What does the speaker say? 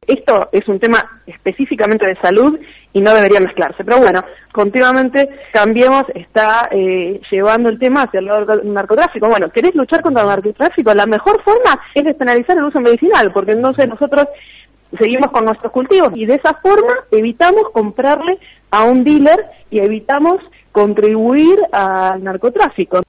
esto es un tema específicamente de salud y no debería mezclarse. Pero bueno, continuamente Cambiemos está llevando el tema hacia el lado del narcotráfico. Bueno, ¿querés luchar contra el narcotráfico? La mejor forma es despenalizar el uso medicinal, porque entonces nosotros seguimos con nuestros cultivos y de esa forma evitamos comprarle a un dealer y evitamos contribuir al narcotráfico.